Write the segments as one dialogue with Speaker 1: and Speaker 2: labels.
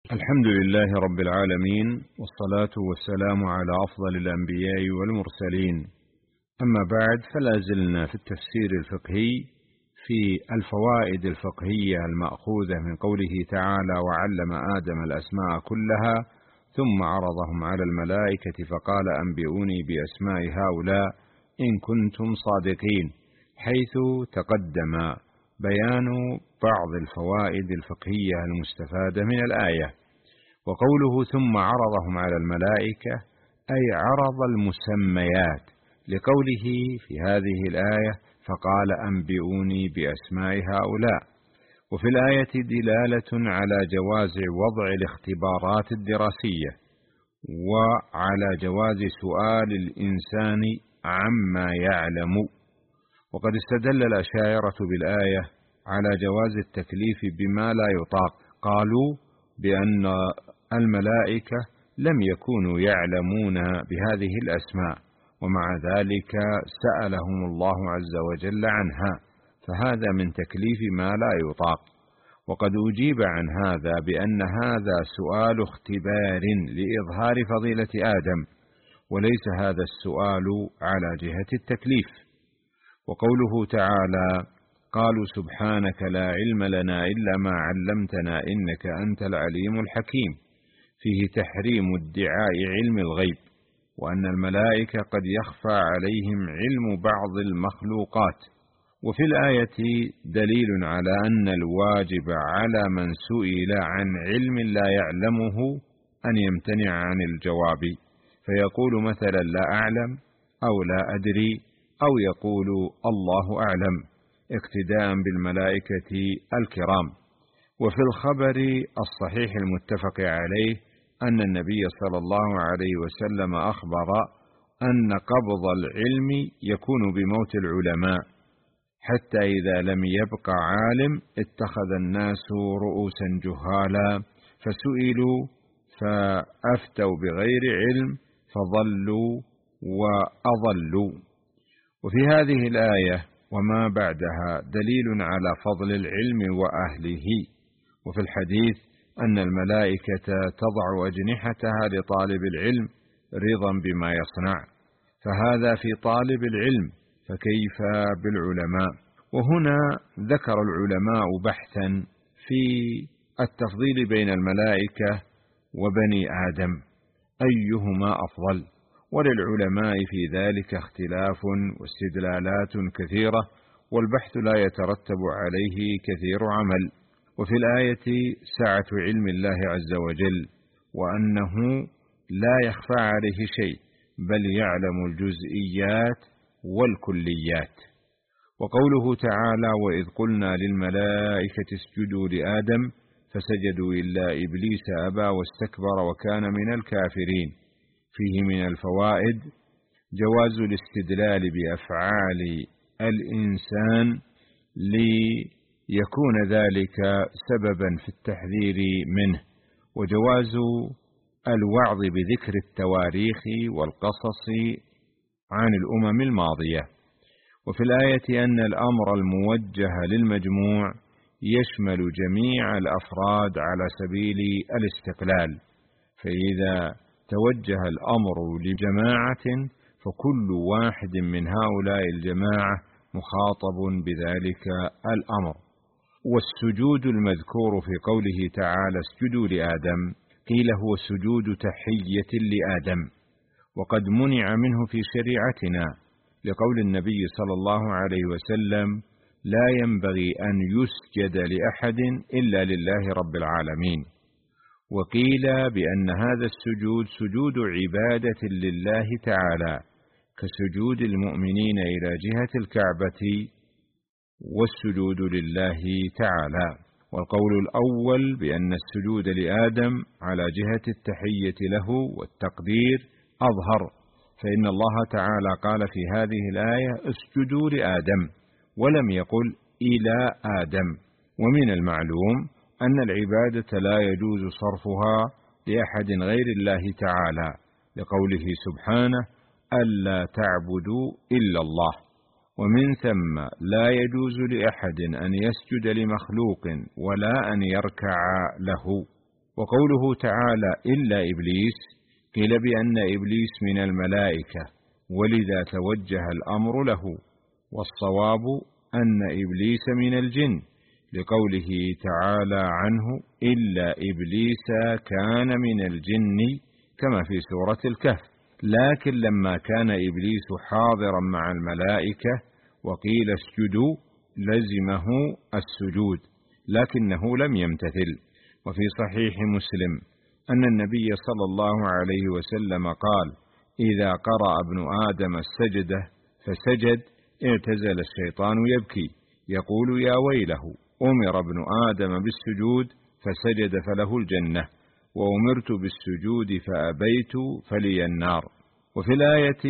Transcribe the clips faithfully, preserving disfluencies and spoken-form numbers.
Speaker 1: الحمد لله رب العالمين، والصلاة والسلام على أفضل الأنبياء والمرسلين. أما بعد، فلا زلنا في التفسير الفقهي في الفوائد الفقهية المأخوذة من قوله تعالى: وعلم آدم الأسماء كلها ثم عرضهم على الملائكة فقال أنبئوني بأسماء هؤلاء إن كنتم صادقين، حيث تقدم بيان بعض الفوائد الفقهية المستفادة من الآية. وقوله ثم عرضهم على الملائكة أي عرض المسميات، لقوله في هذه الآية فقال أنبئوني بأسماء هؤلاء. وفي الآية دلالة على جواز وضع الاختبارات الدراسية، وعلى جواز سؤال الإنسان عما يعلم. وقد استدل الأشاعرة بالآية على جواز التكليف بما لا يطاق، قالوا بأن الملائكة لم يكونوا يعلمون بهذه الأسماء، ومع ذلك سألهم الله عز وجل عنها، فهذا من تكليف ما لا يطاق. وقد أجيب عن هذا بأن هذا سؤال اختبار لإظهار فضيلة آدم، وليس هذا السؤال على جهة التكليف. وقوله تعالى: قالوا سبحانك لا علم لنا إلا ما علمتنا إنك أنت العليم الحكيم، فيه تحريم ادعاء علم الغيب، وأن الملائكة قد يخفى عليهم علم بعض المخلوقات. وفي الآية دليل على أن الواجب على من سئل عن علم لا يعلمه أن يمتنع عن الجواب، فيقول مثلا لا أعلم أو لا أدري، أو يقول الله أعلم، اقتداء بالملائكة الكرام. وفي الخبر الصحيح المتفق عليه أن النبي صلى الله عليه وسلم أخبر أن قبض العلم يكون بموت العلماء، حتى إذا لم يبق عالم اتخذ الناس رؤوسا جهالا فسئلوا فأفتوا بغير علم فضلوا وأضلوا. وفي هذه الآية وما بعدها دليل على فضل العلم وأهله. وفي الحديث أن الملائكة تضع أجنحتها لطالب العلم رضا بما يصنع، فهذا في طالب العلم، فكيف بالعلماء؟ وهنا ذكر العلماء بحثا في التفضيل بين الملائكة وبني آدم، أيهما أفضل؟ وللعلماء في ذلك اختلاف واستدلالات كثيرة، والبحث لا يترتب عليه كثير عمل. وفي الآية سعة علم الله عز وجل، وأنه لا يخفى عليه شيء، بل يعلم الجزئيات والكليات. وقوله تعالى: وإذ قلنا للملائكة اسجدوا لآدم فسجدوا إلا إبليس أبى واستكبر وكان من الكافرين. فيه من الفوائد جواز الاستدلال بأفعال الإنسان ليكون ذلك سببا في التحذير منه، وجواز الوعظ بذكر التواريخ والقصص عن الأمم الماضية. وفي الآية أن الأمر الموجه للمجموع يشمل جميع الأفراد على سبيل الاستقلال، فإذا توجه الأمر لجماعة فكل واحد من هؤلاء الجماعة مخاطب بذلك الأمر. والسجود المذكور في قوله تعالى اسجدوا لآدم قيل هو سجود تحية لآدم، وقد منع منه في شريعتنا، لقول النبي صلى الله عليه وسلم: لا ينبغي أن يسجد لأحد إلا لله رب العالمين. وقيل بأن هذا السجود سجود عبادة لله تعالى، كسجود المؤمنين إلى جهة الكعبة والسجود لله تعالى. والقول الأول بأن السجود لآدم على جهة التحية له والتقدير أظهر، فإن الله تعالى قال في هذه الآية اسجدوا لآدم، ولم يقل إلى آدم. ومن المعلوم أن العبادة لا يجوز صرفها لأحد غير الله تعالى، لقوله سبحانه: ألا تعبدوا إلا الله. ومن ثم لا يجوز لأحد أن يسجد لمخلوق ولا أن يركع له. وقوله تعالى إلا إبليس قيل بأن إبليس من الملائكة، ولذا توجه الأمر له، والصواب أن إبليس من الجن، لقوله تعالى عنه إلا إبليس كان من الجن كما في سورة الكهف. لكن لما كان إبليس حاضرا مع الملائكة وقيل اسجدوا لزمه السجود، لكنه لم يمتثل. وفي صحيح مسلم أن النبي صلى الله عليه وسلم قال إذا قرأ ابن آدم السجدة فسجد اعتزل الشيطان يبكي يقول يا ويله أمر ابن آدم بالسجود فسجد فله الجنة، وأمرت بالسجود فأبيت فلي النار. وفي الآية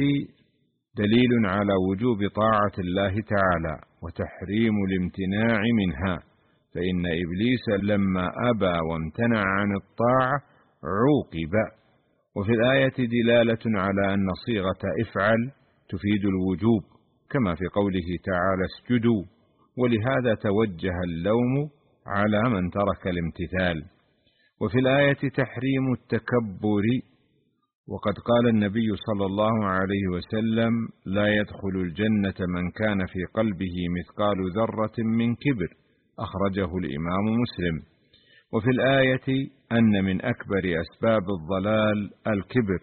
Speaker 1: دليل على وجوب طاعة الله تعالى وتحريم الامتناع منها، فإن إبليس لما أبى وامتنع عن الطاعة عوقب. وفي الآية دلالة على أن صيغة افعل تفيد الوجوب كما في قوله تعالى اسجدوا، ولهذا توجه اللوم على من ترك الامتثال. وفي الآية تحريم التكبر، وقد قال النبي صلى الله عليه وسلم لا يدخل الجنة من كان في قلبه مثقال ذرة من كبر، أخرجه الإمام مسلم. وفي الآية أن من أكبر أسباب الضلال الكبر،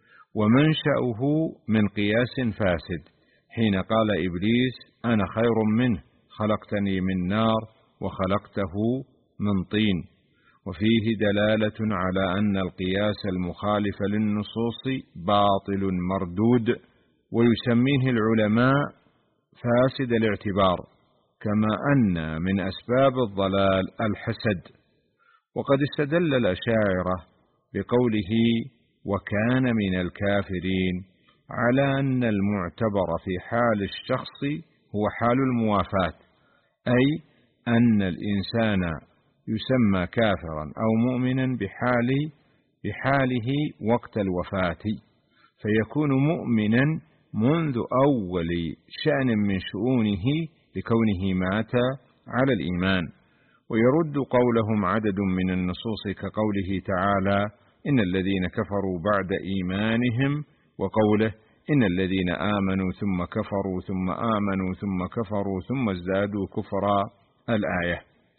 Speaker 1: ومنشأه من قياس فاسد، حين قال إبليس أنا خير منه خلقتني من نار وخلقته من طين. وفيه دلالة على أن القياس المخالف للنصوص باطل مردود، ويسميه العلماء فاسد الاعتبار، كما أن من أسباب الضلال الحسد. وقد استدل الأشاعرة بقوله وكان من الكافرين على أن المعتبر في حال الشخص هو حال الموافاة، أي أن الإنسان يسمى كافرا أو مؤمنا بحال بحاله وقت الوفاة، فيكون مؤمنا منذ أول شأن من شؤونه لكونه مات على الإيمان. ويرد قولهم عدد من النصوص كقوله تعالى إن الذين كفروا بعد إيمانهم، وقوله إن الذين آمنوا ثم كفروا ثم آمنوا ثم كفروا ثم ازدادوا كفرا الآية.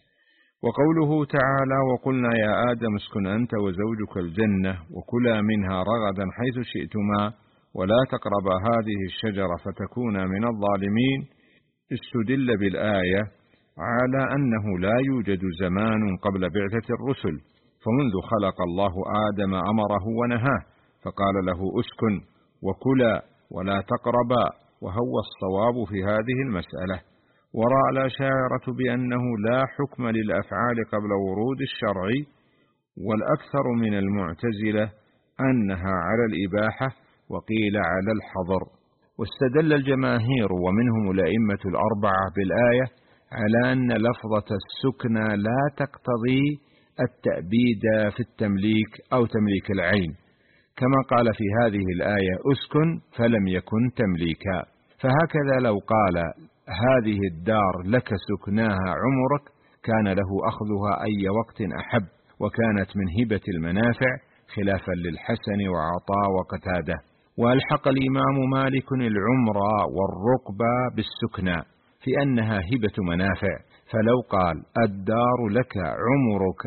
Speaker 1: وقوله تعالى وقلنا يا آدم اسكن أنت وزوجك الجنة وكلا منها رغدا حيث شئتما ولا تقربا هذه الشجرة فتكونا من الظالمين، استدل بالآية على أنه لا يوجد زمان قبل بعثة الرسل، فمنذ خلق الله آدم أمره ونهاه فقال له اسكن وكلا ولا تقربا، وهو الصواب في هذه المسألة. ورأى الأشاعرة بأنه لا حكم للأفعال قبل ورود الشرع، والأكثر من المعتزلة أنها على الإباحة وقيل على الحظر. واستدل الجماهير ومنهم الأئمة الأربعة بالآية على أن لفظة السكنى لا تقتضي التأبيد في التمليك أو تمليك العين، كما قال في هذه الآية اسكن فلم يكن تمليكا. فهكذا لو قال هذه الدار لك سكناها عمرك كان له أخذها أي وقت أحب، وكانت من هبة المنافع خلافا للحسن وعطاء وقتادة. وألحق الإمام مالك العمر والرقبة بالسكنى في أنها هبة منافع، فلو قال الدار لك عمرك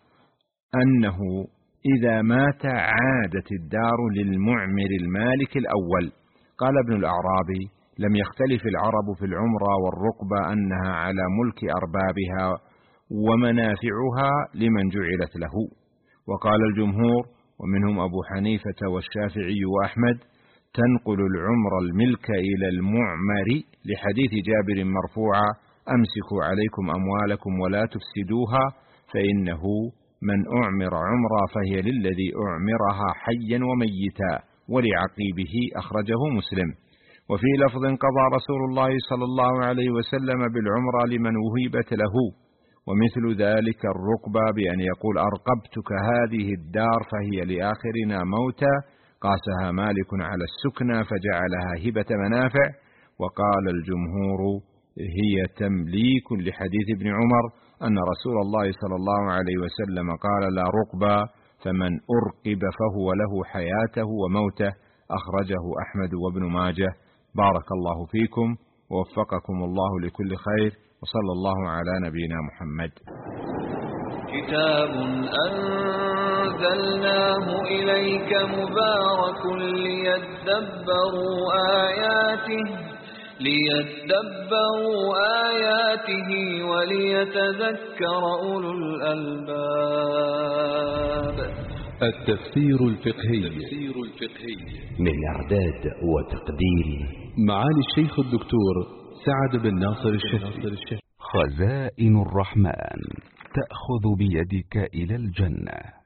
Speaker 1: أنه إذا مات عادت الدار للمعمر المالك الأول. قال ابن الأعرابي لم يختلف العرب في العمرة والرقبة أنها على ملك أربابها ومنافعها لمن جعلت له. وقال الجمهور ومنهم أبو حنيفة والشافعي وأحمد تنقل العمر الملك إلى المعمر لحديث جابر مرفوعا أمسكوا عليكم أموالكم ولا تفسدوها فإنه من أعمر عمرا فهي للذي أعمرها حيا وميتا ولعقيبه، أخرجه مسلم. وفي لفظ قضى رسول الله صلى الله عليه وسلم بالعمرة لمن وهبت له. ومثل ذلك الرقبة بأن يقول أرقبتك هذه الدار فهي لآخرنا موتا، قاسها مالك على السكنى فجعلها هبة منافع. وقال الجمهور هي تمليك لحديث ابن عمر أن رسول الله صلى الله عليه وسلم قال: لا رقبة، فمن أرقب فهو له حياته وموته. أخرجه أحمد وابن ماجه. بارك الله فيكم ووفقكم الله لكل خير، وصلى الله على نبينا محمد.
Speaker 2: كتاب أنزلناه إليك مبارك ليدبروا آياته ليدبروا آياته وليتذكر أولو الألباب.
Speaker 3: التفسير الفقهي
Speaker 4: من إعداد وتقديم
Speaker 3: معالي الشيخ الدكتور سعد بن ناصر الشهري.
Speaker 4: خزائن الرحمن تأخذ بيدك إلى الجنة.